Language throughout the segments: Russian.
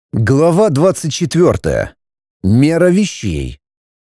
Глава 24. Мера вещей.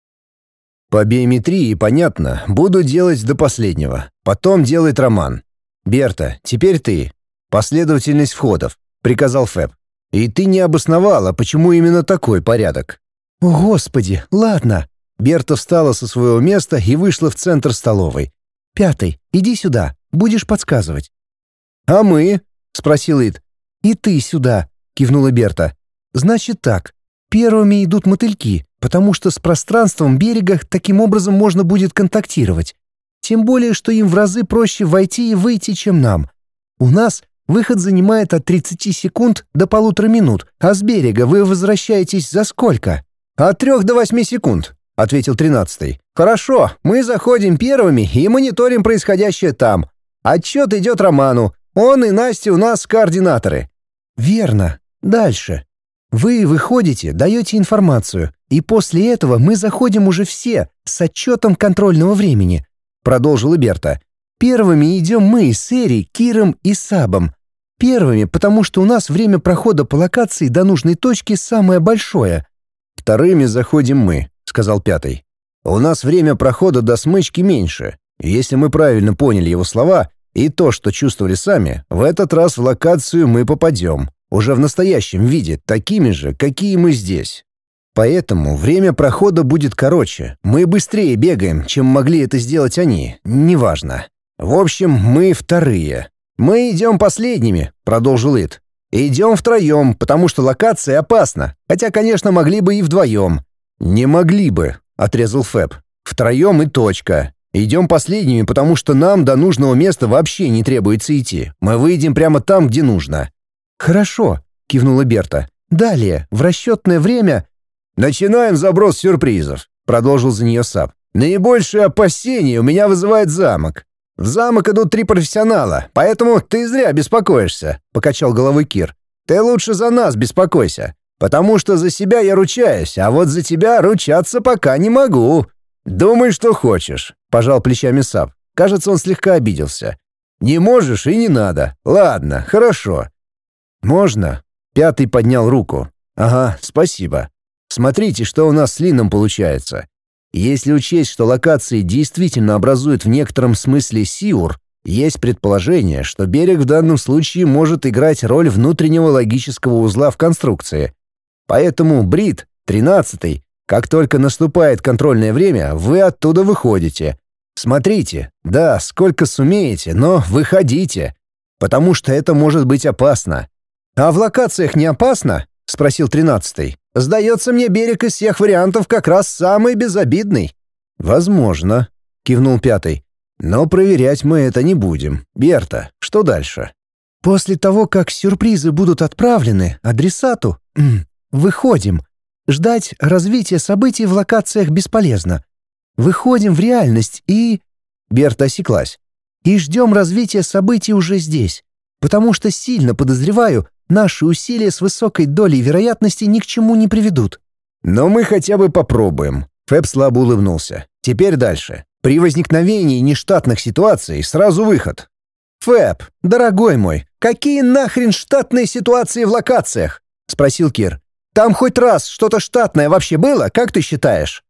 По биометрии понятно, буду делать до последнего. Потом делает Роман. Берта, теперь ты. Последовательность входов, приказал Фэб. И ты не обосновала, почему именно такой порядок. О, Господи, ладно. Берта встала со своего места и вышла в центр столовой. «Пятый, иди сюда, будешь подсказывать». «А мы?» — спросил Ид. «И ты сюда», — кивнула Берта. «Значит так, первыми идут мотыльки, потому что с пространством берега таким образом можно будет контактировать. Тем более, что им в разы проще войти и выйти, чем нам. У нас выход занимает от 30 секунд до 1,5 минут, а с берега вы возвращаетесь за сколько?» «От 3 до 8 секунд», — ответил 13-й. «Хорошо, мы заходим первыми и мониторим происходящее там. Отчет идет Роману, он и Настя у нас координаторы». «Верно. Дальше. Вы выходите, даете информацию, и после этого мы заходим уже все с отчетом контрольного времени», — продолжила Берта. «Первыми идем мы с Эри, Киром и Сабом. Первыми, потому что у нас время прохода по локации до нужной точки самое большое». «Вторыми заходим мы», — сказал пятый. «У нас время прохода до смычки меньше. Если мы правильно поняли его слова и то, что чувствовали сами, в этот раз в локацию мы попадем. Уже в настоящем виде, такими же, какие мы здесь. Поэтому время прохода будет короче. Мы быстрее бегаем, чем могли это сделать они. Неважно. В общем, мы вторые. Мы идем последними», — продолжил Ид. «Идем втроем, потому что локация опасна. Хотя, конечно, могли бы и вдвоем». «Не могли бы», — отрезал Фэб. «Втроем и точка. Идем последними, потому что нам до нужного места вообще не требуется идти. Мы выйдем прямо там, где нужно». «Хорошо», — кивнула Берта. «Далее, в расчетное время...» «Начинаем заброс сюрпризов», — продолжил за нее Саб. «Наибольшее опасение у меня вызывает замок. В замок идут 3 профессионала, поэтому ты зря беспокоишься», — покачал головой Кир. «Ты лучше за нас беспокойся, потому что за себя я ручаюсь, а вот за тебя ручаться пока не могу». «Думай, что хочешь», — пожал плечами Саб. Кажется, он слегка обиделся. «Не можешь и не надо. Ладно, хорошо». «Можно?» — пятый поднял руку. «Ага, спасибо. Смотрите, что у нас с Лином получается. Если учесть, что локации действительно образуют в некотором смысле Сиур, есть предположение, что берег в данном случае может играть роль внутреннего логического узла в конструкции. Поэтому Брит, 13-й, как только наступает контрольное время, вы оттуда выходите. Смотрите, да, сколько сумеете, но выходите, потому что это может быть опасно». «А в локациях не опасно?» — спросил 13-й. «Сдается мне, берег из всех вариантов как раз самый безобидный». «Возможно», — кивнул пятый. «Но проверять мы это не будем. Берта, что дальше?» «После того, как сюрпризы будут отправлены адресату, выходим. Ждать развития событий в локациях бесполезно. Выходим в реальность и...» Берта осеклась. «И ждем развития событий уже здесь. Потому что сильно подозреваю, наши усилия с высокой долей вероятности ни к чему не приведут». «Но мы хотя бы попробуем», — Фэб слабо улыбнулся. «Теперь дальше. При возникновении нештатных ситуаций сразу выход». «Фэб, дорогой мой, какие нахрен штатные ситуации в локациях?» — спросил Кир. «Там хоть раз что-то штатное вообще было, как ты считаешь?»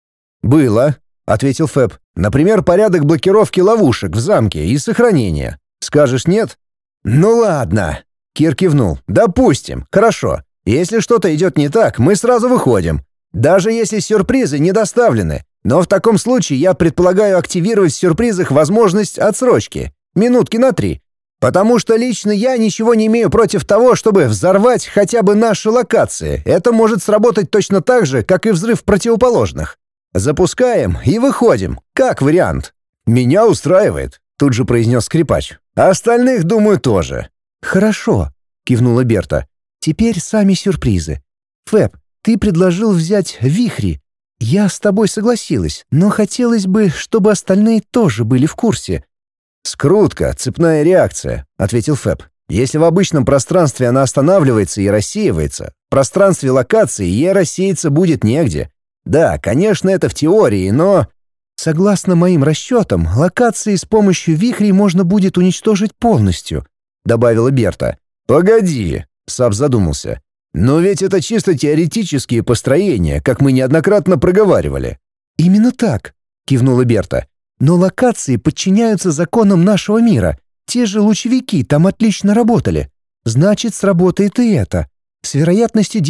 «Было», — ответил Фэб. «Например, порядок блокировки ловушек в замке и сохранения. Скажешь нет?» «Ну ладно», — Кир кивнул. «Допустим. Хорошо. Если что-то идет не так, мы сразу выходим. Даже если сюрпризы не доставлены. Но в таком случае я предполагаю активировать в сюрпризах возможность отсрочки. Минутки на 3. Потому что лично я ничего не имею против того, чтобы взорвать хотя бы наши локации. Это может сработать точно так же, как и взрыв противоположных. Запускаем и выходим. Как вариант». «Меня устраивает», — тут же произнес скрипач. «А остальных, думаю, тоже». «Хорошо», — кивнула Берта. «Теперь сами сюрпризы. Фэб, ты предложил взять вихри. Я с тобой согласилась, но хотелось бы, чтобы остальные тоже были в курсе». «Скрутка, цепная реакция», — ответил Фэб. «Если в обычном пространстве она останавливается и рассеивается, в пространстве локации ей рассеяться будет негде. Да, конечно, это в теории, но...» «Согласно моим расчетам, локации с помощью вихрей можно будет уничтожить полностью», — добавила Берта. «Погоди», — Саб задумался. Но ведь это чисто теоретические построения, как мы неоднократно проговаривали. «Именно так», — кивнула Берта. «Но локации подчиняются законам нашего мира. Те же лучевики там отлично работали. Значит, сработает и это. С вероятностью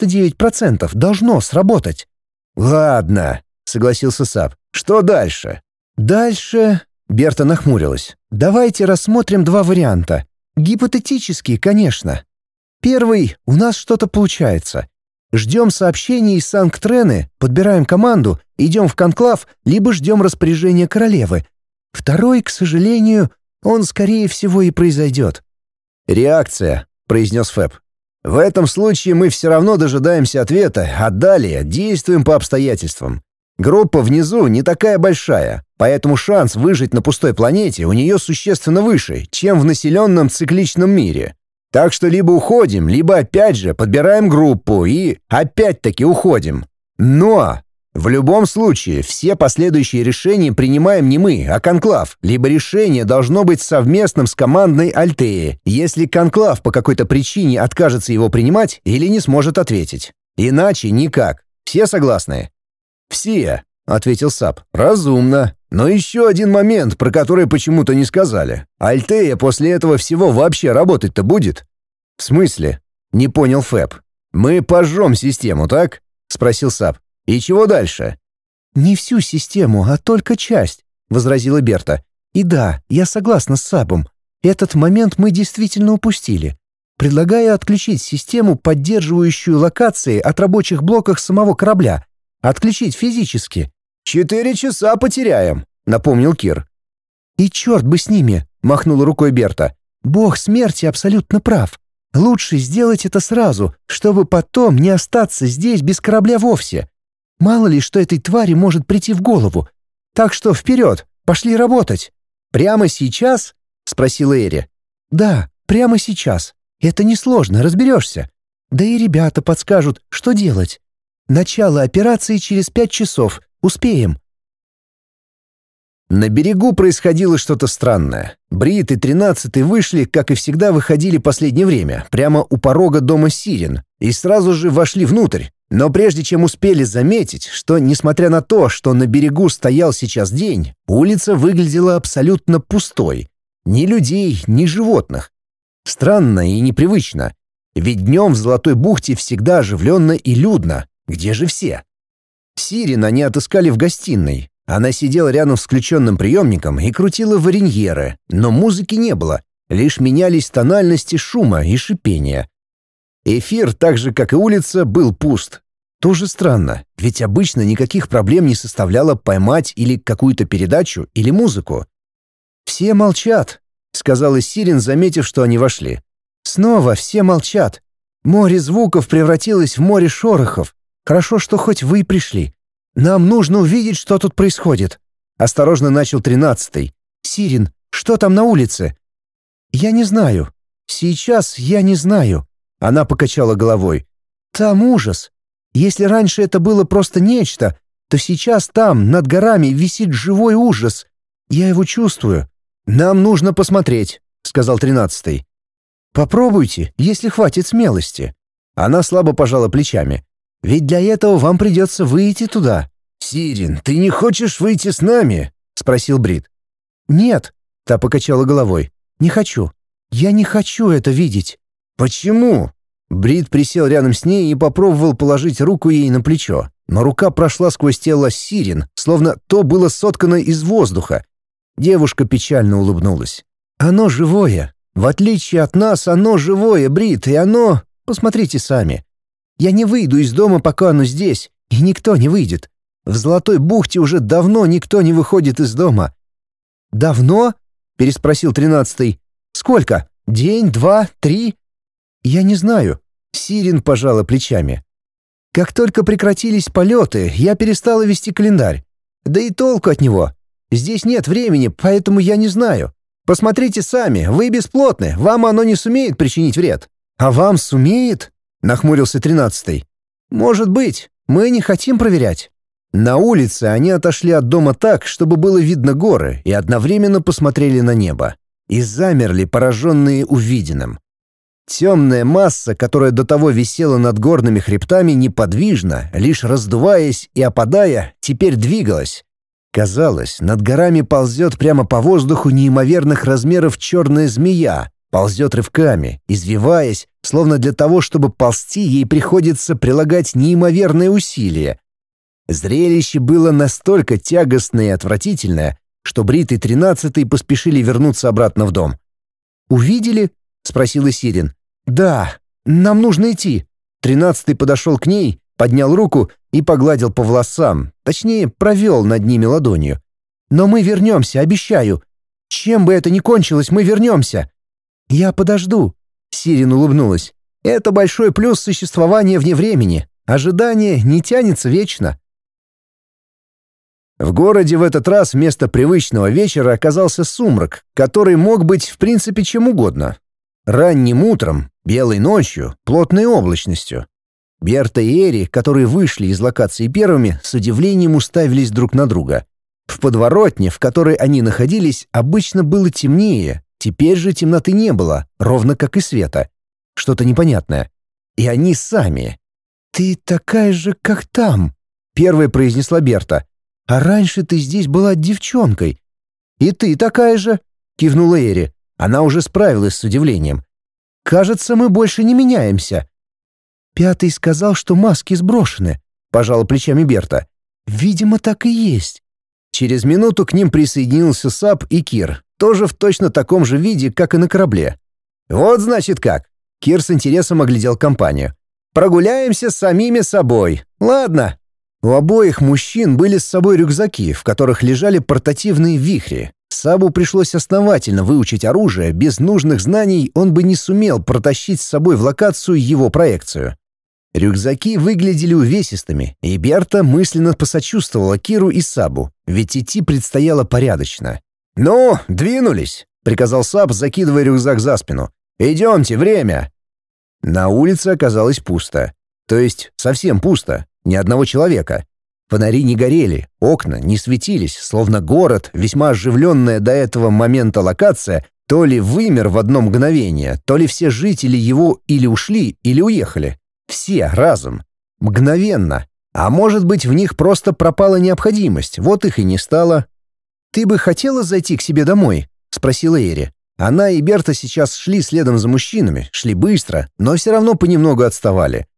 99% должно сработать». «Ладно», — согласился Сап. «Что дальше?» «Дальше...» — Берта нахмурилась. «Давайте рассмотрим два варианта. Гипотетические, конечно. Первый — у нас что-то получается. Ждем сообщений из Санкт-Трены, подбираем команду, идем в конклав, либо ждем распоряжения королевы. Второй, к сожалению, он, скорее всего, и произойдет». «Реакция», — произнес Фэб. «В этом случае мы все равно дожидаемся ответа, а далее действуем по обстоятельствам. Группа внизу не такая большая, поэтому шанс выжить на пустой планете у нее существенно выше, чем в населенном цикличном мире. Так что либо уходим, либо опять же подбираем группу и опять-таки уходим. Но в любом случае все последующие решения принимаем не мы, а конклав, либо решение должно быть совместным с командной Альтеи, если конклав по какой-то причине откажется его принимать или не сможет ответить. Иначе никак. Все согласны?» «Все», — ответил Сап. «Разумно. Но еще один момент, про который почему-то не сказали. Альтея после этого всего вообще работать-то будет?» «В смысле?» — не понял Фэб. «Мы пожжем систему, так?» — спросил Сап. «И чего дальше?» «Не всю систему, а только часть», — возразила Берта. «И да, я согласна с Сабом. Этот момент мы действительно упустили. Предлагаю отключить систему, поддерживающую локации от рабочих блоков самого корабля. Отключить физически». 4 часа потеряем», — напомнил Кир. «И черт бы с ними», — махнула рукой Берта. «Бог смерти абсолютно прав. Лучше сделать это сразу, чтобы потом не остаться здесь без корабля вовсе. Мало ли, что этой твари может прийти в голову. Так что вперед, пошли работать». «Прямо сейчас?» — спросила Эри. «Да, прямо сейчас. Это несложно, разберешься. Да и ребята подскажут, что делать. Начало операции через 5 часов. Успеем». На берегу происходило что-то странное. Брит и 13-й вышли, как и всегда выходили последнее время, прямо у порога дома Сирен, и сразу же вошли внутрь. Но прежде чем успели заметить, что, несмотря на то, что на берегу стоял сейчас день, улица выглядела абсолютно пустой. Ни людей, ни животных. Странно и непривычно. Ведь днем в Золотой бухте всегда оживленно и людно. Где же все? Сирен они отыскали в гостиной. Она сидела рядом с включенным приемником и крутила вареньеры, но музыки не было, лишь менялись тональности шума и шипения. Эфир, так же как и улица, был пуст. Тоже странно, ведь обычно никаких проблем не составляло поймать или какую-то передачу, или музыку. «Все молчат», — сказала Сирен, заметив, что они вошли. «Снова все молчат. Море звуков превратилось в море шорохов. Хорошо, что хоть вы пришли. Нам нужно увидеть, что тут происходит». Осторожно начал 13-й. «Сирен, что там на улице?» «Я не знаю. Сейчас я не знаю». Она покачала головой. «Там ужас. Если раньше это было просто нечто, то сейчас там, над горами, висит живой ужас. Я его чувствую. Нам нужно посмотреть», — сказал 13-й. «Попробуйте, если хватит смелости». Она слабо пожала плечами. «Ведь для этого вам придется выйти туда». «Сирен, ты не хочешь выйти с нами?» — спросил Брит. «Нет», — та покачала головой. «Не хочу. Я не хочу это видеть». «Почему?» Брит присел рядом с ней и попробовал положить руку ей на плечо, но рука прошла сквозь тело Сирен, словно то было соткано из воздуха. Девушка печально улыбнулась. «Оно живое. В отличие от нас, оно живое, Брит, и оно... Посмотрите сами. Я не выйду из дома, пока оно здесь, и никто не выйдет. В Золотой бухте уже давно никто не выходит из дома». «Давно?» — переспросил 13-й. «Сколько? День, 2, 3?» «Я не знаю». Сирен пожала плечами. «Как только прекратились полеты, я перестала вести календарь. Да и толку от него. Здесь нет времени, поэтому я не знаю. Посмотрите сами, вы бесплотны, вам оно не сумеет причинить вред». «А вам сумеет?» — нахмурился 13-й. «Может быть, мы не хотим проверять». На улице они отошли от дома так, чтобы было видно горы, и одновременно посмотрели на небо. И замерли, пораженные увиденным. Темная масса, которая до того висела над горными хребтами, неподвижно, лишь раздуваясь и опадая, теперь двигалась. Казалось, над горами ползет прямо по воздуху неимоверных размеров черная змея, ползет рывками, извиваясь, словно для того, чтобы ползти, ей приходится прилагать неимоверные усилия. Зрелище было настолько тягостное и отвратительное, что Брит и 13-й поспешили вернуться обратно в дом. «Увидели?» — спросила Сирин. «Да, нам нужно идти». 13-й подошел к ней, поднял руку и погладил по волосам, точнее, провел над ними ладонью. «Но мы вернемся, обещаю. Чем бы это ни кончилось, мы вернемся». «Я подожду», — Сирин улыбнулась. «Это большой плюс существования вне времени. Ожидание не тянется вечно». В городе в этот раз вместо привычного вечера оказался сумрак, который мог быть в принципе чем угодно. Ранним утром, белой ночью, плотной облачностью. Берта и Эри, которые вышли из локации первыми, с удивлением уставились друг на друга. В подворотне, в которой они находились, обычно было темнее, теперь же темноты не было, ровно как и света. Что-то непонятное. И они сами. «Ты такая же, как там», — первая произнесла Берта. «А раньше ты здесь была девчонкой». «И ты такая же», — кивнула Эри. Она уже справилась с удивлением. «Кажется, мы больше не меняемся». «Пятый сказал, что маски сброшены», — пожала плечами Берта. «Видимо, так и есть». Через минуту к ним присоединился Сап и Кир, тоже в точно таком же виде, как и на корабле. «Вот значит как». Кир с интересом оглядел компанию. «Прогуляемся с самими собой. Ладно». У обоих мужчин были с собой рюкзаки, в которых лежали портативные вихри. Сабу пришлось основательно выучить оружие, без нужных знаний он бы не сумел протащить с собой в локацию его проекцию. Рюкзаки выглядели увесистыми, и Берта мысленно посочувствовала Киру и Сабу, ведь идти предстояло порядочно. «Ну, двинулись», — приказал Саб, закидывая рюкзак за спину. «Идемте, время». На улице оказалось пусто. То есть совсем пусто. Ни одного человека. Фонари не горели, окна не светились, словно город, весьма оживленная до этого момента локация, то ли вымер в одно мгновение, то ли все жители его или ушли, или уехали. Все разом. Мгновенно. А может быть, в них просто пропала необходимость, вот их и не стало. «Ты бы хотела зайти к себе домой?» — спросила Эри. Она и Берта сейчас шли следом за мужчинами, шли быстро, но все равно понемногу отставали.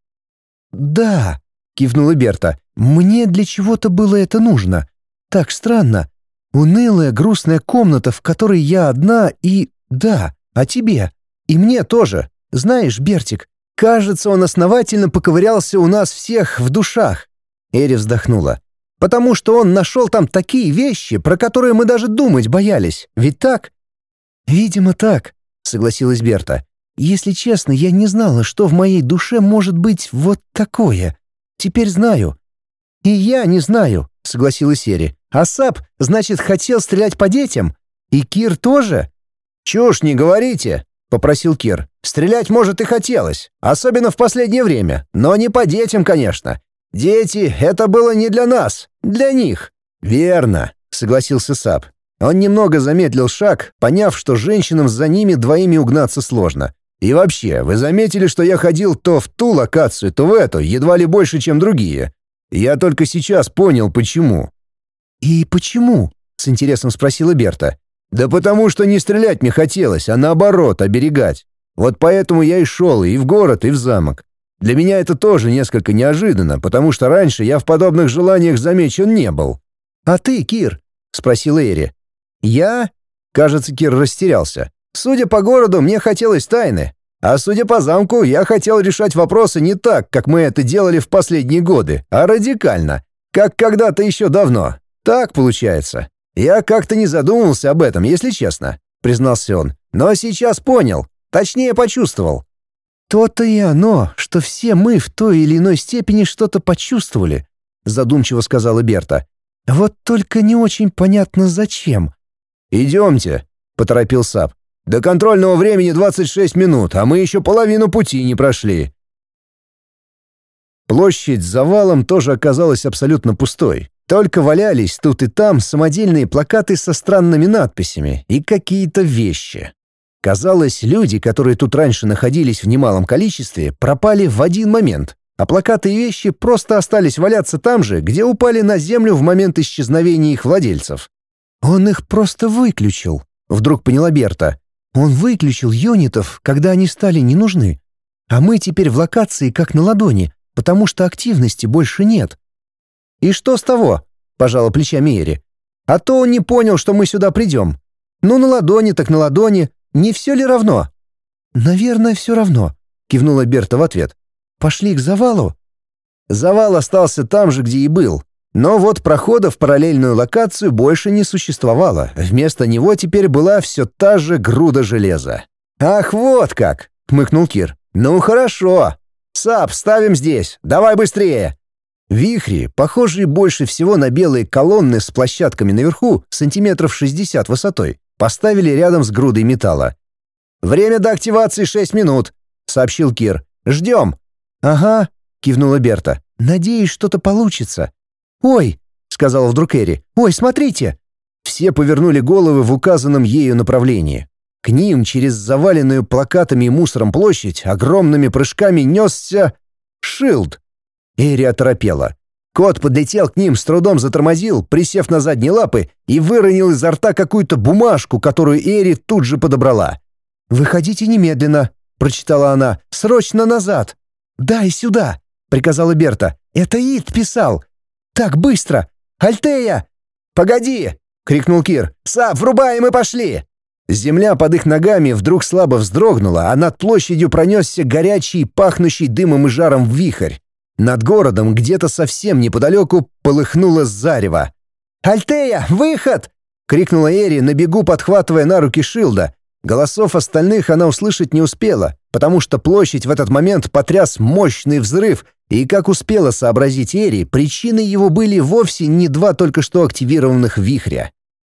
«Да», — кивнула Берта, — «мне для чего-то было это нужно. Так странно. Унылая, грустная комната, в которой я одна и... Да, а тебе? И мне тоже. Знаешь, Бертик, кажется, он основательно поковырялся у нас всех в душах». Эри вздохнула. «Потому что он нашел там такие вещи, про которые мы даже думать боялись. Ведь так?» «Видимо, так», — согласилась Берта. «Если честно, я не знала, что в моей душе может быть вот такое. Теперь знаю». «И я не знаю», — согласилась Эри. «А Сап, значит, хотел стрелять по детям? И Кир тоже?» «Чушь не говорите», — попросил Кир. «Стрелять, может, и хотелось, особенно в последнее время, но не по детям, конечно. Дети — это было не для нас, для них». «Верно», — согласился Сап. Он немного замедлил шаг, поняв, что женщинам за ними двоими угнаться сложно. «И вообще, вы заметили, что я ходил то в ту локацию, то в эту, едва ли больше, чем другие? Я только сейчас понял, почему». «И почему?» — с интересом спросила Берта. «Да потому что не стрелять мне хотелось, а наоборот, оберегать. Вот поэтому я и шел и в город, и в замок. Для меня это тоже несколько неожиданно, потому что раньше я в подобных желаниях замечен не был». «А ты, Кир?» — спросила Эри. «Я?» — кажется, Кир растерялся. «Судя по городу, мне хотелось тайны. А судя по замку, я хотел решать вопросы не так, как мы это делали в последние годы, а радикально, как когда-то еще давно. Так получается. Я как-то не задумывался об этом, если честно», — признался он. «Но сейчас понял, точнее почувствовал». «То-то и оно, что все мы в той или иной степени что-то почувствовали», — задумчиво сказала Берта. «Вот только не очень понятно, зачем». «Идемте», — поторопил Сап. «До контрольного времени 26 минут, а мы еще половину пути не прошли». Площадь с завалом тоже оказалась абсолютно пустой. Только валялись тут и там самодельные плакаты со странными надписями и какие-то вещи. Казалось, люди, которые тут раньше находились в немалом количестве, пропали в один момент, а плакаты и вещи просто остались валяться там же, где упали на землю в момент исчезновения их владельцев. «Он их просто выключил», — вдруг поняла Берта. «Он выключил юнитов, когда они стали не нужны. А мы теперь в локации как на ладони, потому что активности больше нет». «И что с того?» — пожала плечами Эри. «А то он не понял, что мы сюда придем. Ну, на ладони так на ладони. Не все ли равно?» «Наверное, все равно», — кивнула Берта в ответ. «Пошли к завалу?» Завал остался там же, где и был. Но вот прохода в параллельную локацию больше не существовало. Вместо него теперь была все та же груда железа. «Ах, вот как!» — хмыкнул Кир. «Ну хорошо. Сап, ставим здесь. Давай быстрее!» Вихри, похожие больше всего на белые колонны с площадками наверху, сантиметров 60 высотой, поставили рядом с грудой металла. «Время до активации 6 минут», — сообщил Кир. «Ждем». «Ага», — кивнула Берта. «Надеюсь, что-то получится». «Ой», — сказала вдруг Эри. «Ой, смотрите». Все повернули головы в указанном ею направлении. К ним через заваленную плакатами и мусором площадь огромными прыжками несся Шилд. Эри оторопела. Кот подлетел к ним, с трудом затормозил, присев на задние лапы, и выронил изо рта какую-то бумажку, которую Эри тут же подобрала. «Выходите немедленно», — прочитала она. «Срочно назад». «Дай сюда», — приказала Берта. «Это Ит писал». «Так, быстро! Альтея!» «Погоди!» — крикнул Кир. «Сап, врубаем и пошли!» Земля под их ногами вдруг слабо вздрогнула, а над площадью пронесся горячий, пахнущий дымом и жаром вихрь. Над городом, где-то совсем неподалеку, полыхнуло зарево. «Альтея, выход!» — крикнула Эри, на бегу подхватывая на руки Шилда. Голосов остальных она услышать не успела, потому что площадь в этот момент потряс мощный взрыв, и, как успела сообразить Эри, причиной его были вовсе не два только что активированных вихря.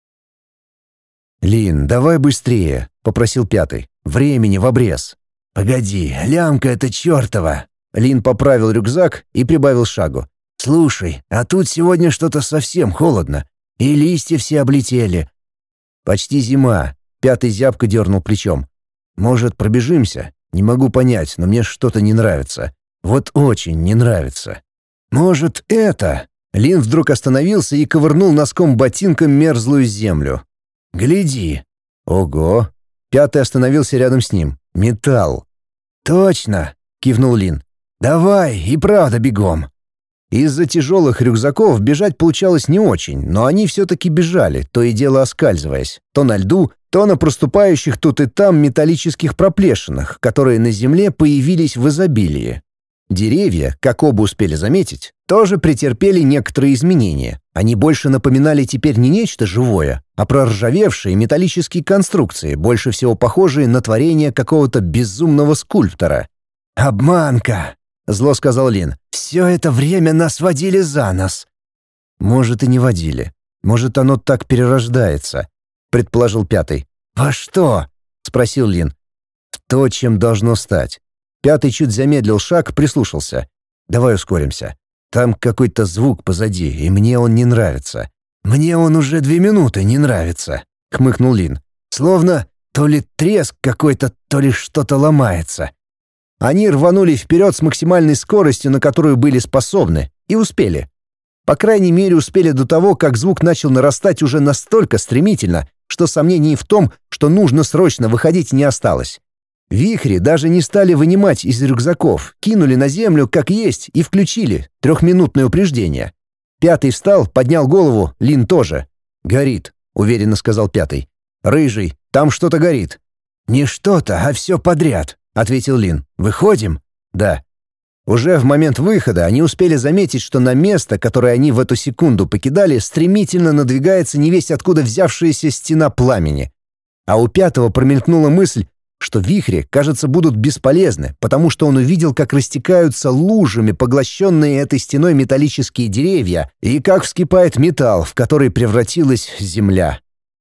«Лин, давай быстрее», — попросил пятый. «Времени в обрез». «Погоди, лямка эта чертова!» Лин поправил рюкзак и прибавил шагу. «Слушай, а тут сегодня что-то совсем холодно, и листья все облетели». «Почти зима», — пятый зябко дернул плечом. «Может, пробежимся? Не могу понять, но мне что-то не нравится. Вот очень не нравится». «Может, это...» Лин вдруг остановился и ковырнул носком ботинка мерзлую землю. «Гляди». «Ого». Пятый остановился рядом с ним. «Металл». «Точно», — кивнул Лин. «Давай, и правда бегом». Из-за тяжелых рюкзаков бежать получалось не очень, но они все-таки бежали, то и дело оскальзываясь. То на льду, то на проступающих тут и там металлических проплешинах, которые на земле появились в изобилии. Деревья, как оба успели заметить, тоже претерпели некоторые изменения. Они больше напоминали теперь не нечто живое, а проржавевшие металлические конструкции, больше всего похожие на творение какого-то безумного скульптора. «Обманка!» — зло сказал Лин. «Все это время нас водили за нос». «Может, и не водили. Может, оно так перерождается», — предположил пятый. «Во что?» — спросил Лин. «В то, чем должно стать». Пятый чуть замедлил шаг, прислушался. «Давай ускоримся. Там какой-то звук позади, и мне он не нравится». «Мне он уже 2 минуты не нравится», — хмыкнул Лин. «Словно то ли треск какой-то, то ли что-то ломается». Они рванули вперед с максимальной скоростью, на которую были способны, и успели. По крайней мере, успели до того, как звук начал нарастать уже настолько стремительно, что сомнений в том, что нужно срочно выходить, не осталось. Вихри даже не стали вынимать из рюкзаков, кинули на землю как есть и включили 3-минутное упреждение. Пятый встал, поднял голову, Лин тоже. «Горит», — уверенно сказал пятый. «Рыжий, там что-то горит». «Не что-то, а все подряд», — ответил Лин. «Выходим?» «Да». Уже в момент выхода они успели заметить, что на место, которое они в эту секунду покидали, стремительно надвигается невесть откуда взявшаяся стена пламени. А у пятого промелькнула мысль, что вихри, кажется, будут бесполезны, потому что он увидел, как растекаются лужами поглощенные этой стеной металлические деревья и как вскипает металл, в который превратилась земля.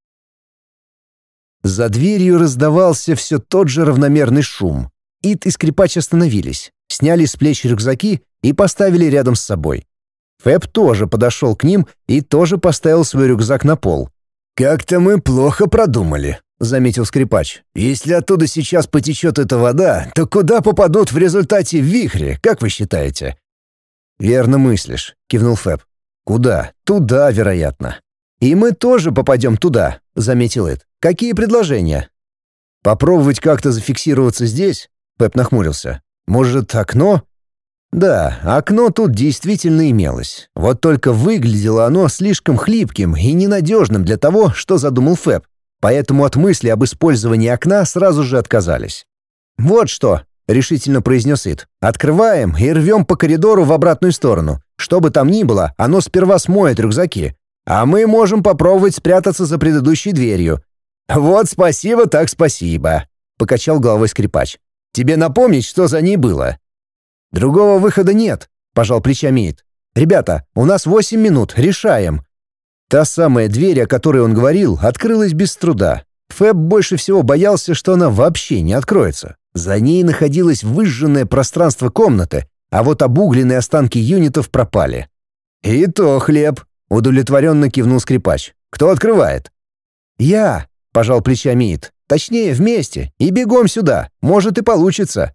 За дверью раздавался все тот же равномерный шум. Ит и скрипач остановились, сняли с плеч рюкзаки и поставили рядом с собой. Фэб тоже подошел к ним и тоже поставил свой рюкзак на пол. «Как-то мы плохо продумали», — заметил скрипач. «Если оттуда сейчас потечет эта вода, то куда попадут в результате вихри, как вы считаете?» «Верно мыслишь», — кивнул Фэб. «Куда? Туда, вероятно». «И мы тоже попадем туда», — заметил Ит. «Какие предложения?» «Попробовать как-то зафиксироваться здесь?» — Фэб нахмурился. «Может, окно?» Да, окно тут действительно имелось. Вот только выглядело оно слишком хлипким и ненадежным для того, что задумал Фэб. Поэтому от мысли об использовании окна сразу же отказались. «Вот что», — решительно произнес Ит. «Открываем и рвем по коридору в обратную сторону. Что бы там ни было, оно сперва смоет рюкзаки. А мы можем попробовать спрятаться за предыдущей дверью». «Вот спасибо так спасибо», — покачал головой скрипач. «Тебе напомнить, что за ней было?» «Другого выхода нет», — пожал плечами Ит. «Ребята, у нас 8 минут, решаем». Та самая дверь, о которой он говорил, открылась без труда. Фэб больше всего боялся, что она вообще не откроется. За ней находилось выжженное пространство комнаты, а вот обугленные останки юнитов пропали. «И то хлеб», — удовлетворенно кивнул скрипач. «Кто открывает?» «Я», — пожал плечами Ит. «Точнее, вместе. И бегом сюда. Может, и получится».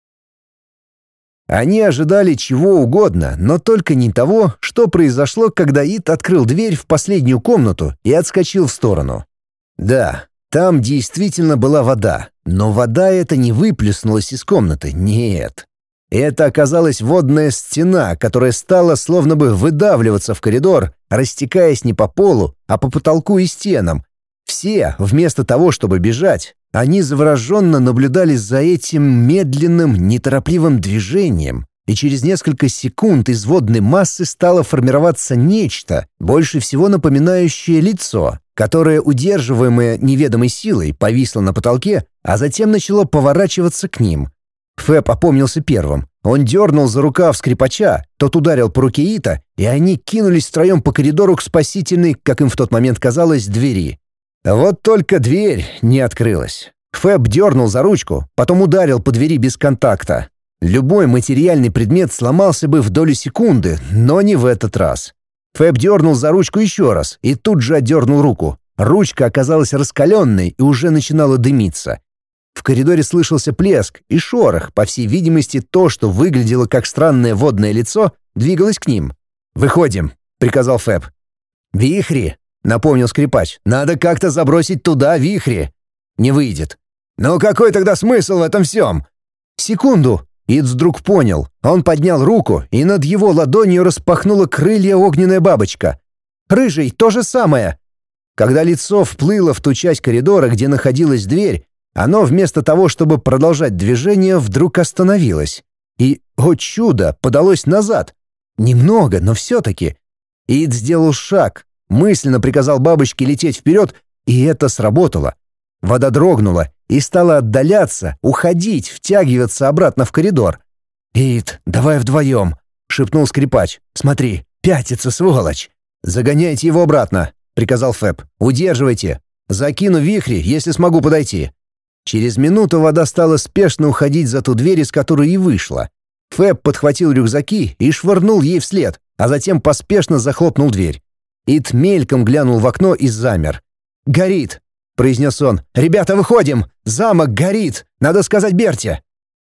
Они ожидали чего угодно, но только не того, что произошло, когда Ит открыл дверь в последнюю комнату и отскочил в сторону. Да, там действительно была вода, но вода эта не выплеснулась из комнаты, нет. Это оказалась водная стена, которая стала словно бы выдавливаться в коридор, растекаясь не по полу, а по потолку и стенам. Все, вместо того, чтобы бежать, они завороженно наблюдали за этим медленным, неторопливым движением, и через несколько секунд из водной массы стало формироваться нечто, больше всего напоминающее лицо, которое, удерживаемое неведомой силой, повисло на потолке, а затем начало поворачиваться к ним. Фэб опомнился первым. Он дернул за рукав скрипача, тот ударил по руке Ита, и они кинулись втроем по коридору к спасительной, как им в тот момент казалось, двери. Вот только дверь не открылась. Фэб дернул за ручку, потом ударил по двери без контакта. Любой материальный предмет сломался бы в долю секунды, но не в этот раз. Фэб дернул за ручку еще раз и тут же отдернул руку. Ручка оказалась раскаленной и уже начинала дымиться. В коридоре слышался плеск и шорох, по всей видимости, то, что выглядело как странное водное лицо, двигалось к ним. «Выходим», — приказал Фэб. «Вихри», — напомнил скрипач. «Надо как-то забросить туда вихри». «Не выйдет». «Ну какой тогда смысл в этом всем?» «Секунду». Ид вдруг понял. Он поднял руку, и над его ладонью распахнула крылья огненная бабочка. «Рыжий, то же самое». Когда лицо вплыло в ту часть коридора, где находилась дверь, оно вместо того, чтобы продолжать движение, вдруг остановилось. И, о чудо, подалось назад. Немного, но все-таки. Ид сделал шаг, мысленно приказал бабочке лететь вперед, и это сработало. Вода дрогнула и стала отдаляться, уходить, втягиваться обратно в коридор. «Ид, давай вдвоем», — шепнул скрипач. «Смотри, пятится, сволочь». «Загоняйте его обратно», — приказал Фэб. «Удерживайте. Закину вихри, если смогу подойти». Через минуту вода стала спешно уходить за ту дверь, из которой и вышла. Фэб подхватил рюкзаки и швырнул ей вслед, а затем поспешно захлопнул дверь. Ид мельком глянул в окно и замер. «Горит», — произнес он. «Ребята, выходим! Замок горит! Надо сказать Берте!»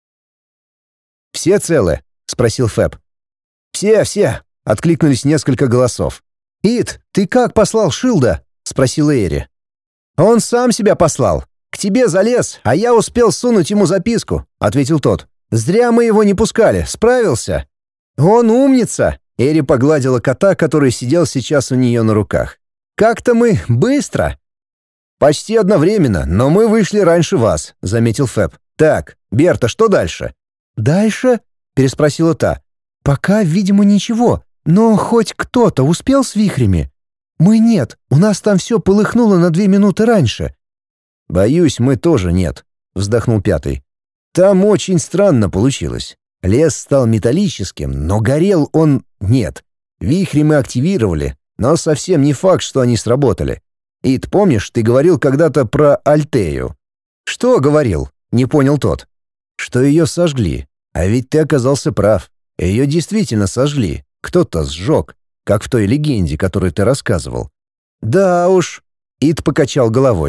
«Все целы?» — спросил Фэб. «Все!» — откликнулись несколько голосов. «Ид, ты как послал Шилда?» — спросил Эри. «Он сам себя послал. К тебе залез, а я успел сунуть ему записку», — ответил тот. «Зря мы его не пускали. Справился». «Он умница!» — Эри погладила кота, который сидел сейчас у нее на руках. «Как-то мы быстро». «Почти одновременно, но мы вышли раньше вас», — заметил Фэб. «Так, Берта, что дальше?» «Дальше?» — переспросила та. «Пока, видимо, ничего, но хоть кто-то успел с вихрями?» «Мы нет, у нас там все полыхнуло на 2 минуты раньше». «Боюсь, мы тоже нет», — вздохнул пятый. «Там очень странно получилось. Лес стал металлическим, но горел он нет. Вихри мы активировали, но совсем не факт, что они сработали. Ид, помнишь, ты говорил когда-то про Альтею?» «Что говорил?» — не понял тот. «Что ее сожгли. А ведь ты оказался прав. Ее действительно сожгли. Кто-то сжег, как в той легенде, которую ты рассказывал». «Да уж», — Ид покачал головой.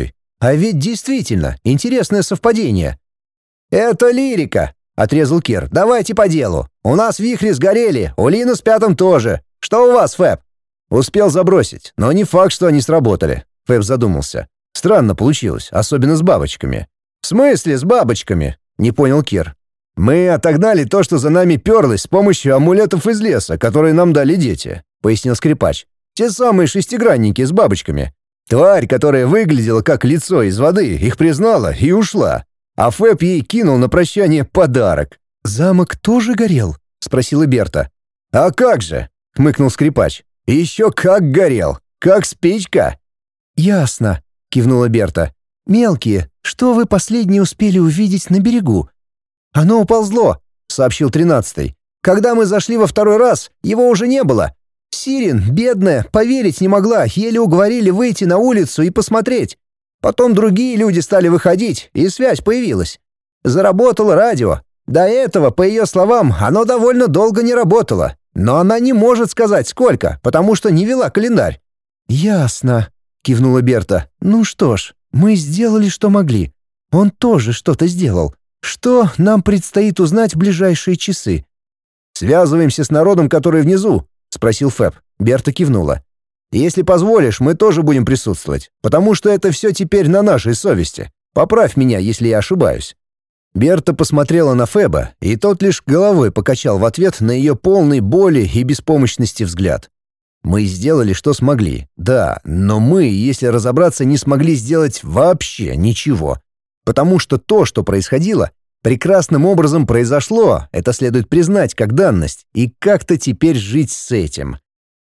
А ведь действительно, интересное совпадение. «Это лирика», — отрезал Кир. «Давайте по делу. У нас вихри сгорели, у Лины с Пятым тоже. Что у вас, Фэб?» «Успел забросить, но не факт, что они сработали», — Фэб задумался. «Странно получилось, особенно с бабочками». «В смысле с бабочками?» — не понял Кир. «Мы отогнали то, что за нами перлось с помощью амулетов из леса, которые нам дали дети», — пояснил скрипач. «Те самые шестигранники с бабочками. Тварь, которая выглядела как лицо из воды, их признала и ушла. А Фэб ей кинул на прощание подарок». «Замок тоже горел?» — спросила Берта. «А как же?» — хмыкнул скрипач. «Еще как горел, как спичка». «Ясно», — кивнула Берта. «Мелкие, что вы последние успели увидеть на берегу?» «Оно уползло», — сообщил 13-й. «Когда мы зашли во второй раз, его уже не было. Сирин, бедная, поверить не могла, еле уговорили выйти на улицу и посмотреть. Потом другие люди стали выходить, и связь появилась. Заработало радио. До этого, по ее словам, оно довольно долго не работало. Но она не может сказать, сколько, потому что не вела календарь». «Ясно», — кивнула Берта. «Ну что ж, мы сделали, что могли. Он тоже что-то сделал. Что нам предстоит узнать в ближайшие часы?» «Связываемся с народом, который внизу», — спросил Фэб. Берта кивнула. «Если позволишь, мы тоже будем присутствовать, потому что это все теперь на нашей совести. Поправь меня, если я ошибаюсь». Берта посмотрела на Фэба, и тот лишь головой покачал в ответ на ее полный боли и беспомощности взгляд. «Мы сделали, что смогли, да, но мы, если разобраться, не смогли сделать вообще ничего. Потому что то, что происходило, прекрасным образом произошло, это следует признать как данность, и как-то теперь жить с этим».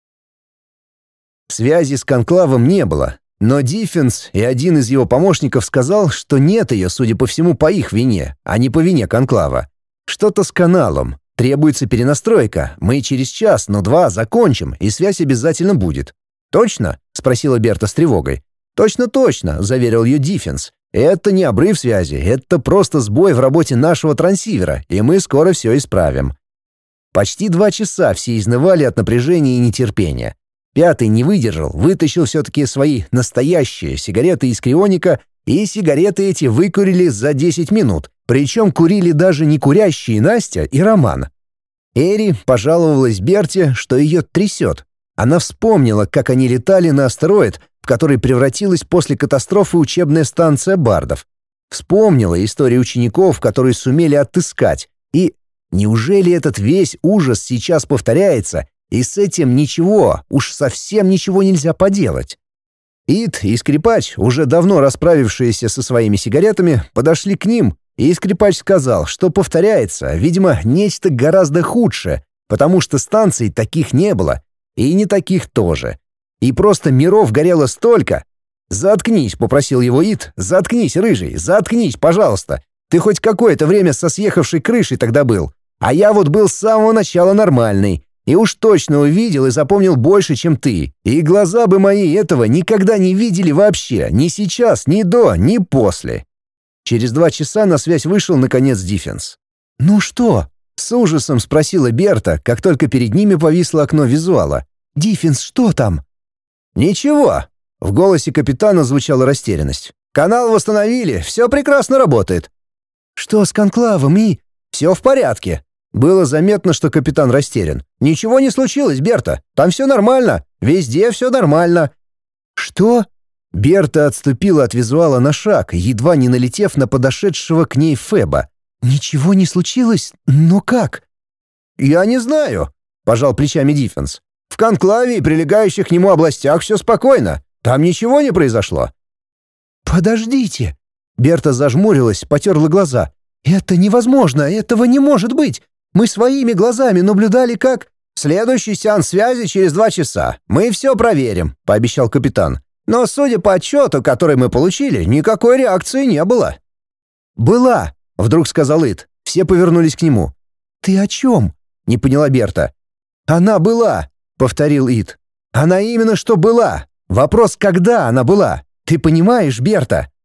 Связи с конклавом не было, но Диффенс и один из его помощников сказал, что нет ее, судя по всему, по их вине, а не по вине конклава. Что-то с каналом. Требуется перенастройка. Мы через час, но два закончим, и связь обязательно будет. «Точно?» — спросила Берта с тревогой. «Точно», — заверил ее Диффенс. «Это не обрыв связи, это просто сбой в работе нашего трансивера, и мы скоро все исправим». Почти 2 часа все изнывали от напряжения и нетерпения. Пятый не выдержал, вытащил все-таки свои настоящие сигареты из крионика, и сигареты эти выкурили за 10 минут, причем курили даже не курящие Настя и Роман. Эри пожаловалась Берте, что ее трясет. Она вспомнила, как они летали на астероид, в который превратилась после катастрофы учебная станция бардов. Вспомнила истории учеников, которые сумели отыскать. И неужели этот весь ужас сейчас повторяется, и с этим ничего, уж совсем ничего нельзя поделать? Ид и скрипач, уже давно расправившиеся со своими сигаретами, подошли к ним, и скрипач сказал, что повторяется, видимо, нечто гораздо худшее, потому что станций таких не было, и не таких тоже. И просто миров горело столько. «Заткнись», — попросил его Ид, — «заткнись, рыжий, заткнись, пожалуйста. Ты хоть какое-то время со съехавшей крышей тогда был, а я вот был с самого начала нормальный. И уж точно увидел и запомнил больше, чем ты. И глаза бы мои этого никогда не видели вообще, ни сейчас, ни до, ни после». Через 2 часа на связь вышел, наконец, Диффенс. «Ну что?» — с ужасом спросила Берта, как только перед ними повисло окно визуала. «Диффенс, что там?» «Ничего». В голосе капитана звучала растерянность. «Канал восстановили, все прекрасно работает». «Что с конклавом и...» «Все в порядке». Было заметно, что капитан растерян. «Ничего не случилось, Берта. Там все нормально. Везде все нормально». «Что?» Берта отступила от визуала на шаг, едва не налетев на подошедшего к ней Феба. «Ничего не случилось? Но как?» «Я не знаю», — пожал плечами Диффенс. «В конклаве и прилегающих к нему областях все спокойно. Там ничего не произошло». «Подождите!» Берта зажмурилась, потерла глаза. «Это невозможно, этого не может быть! Мы своими глазами наблюдали, как...» «Следующий сеанс связи через 2 часа. Мы все проверим», — пообещал капитан. «Но, судя по отчету, который мы получили, никакой реакции не было». «Была», — вдруг сказал Ид. Все повернулись к нему. «Ты о чем?» — не поняла Берта. «Она была», — повторил Ид. «Она именно что была. Вопрос, когда она была. Ты понимаешь, Берта?»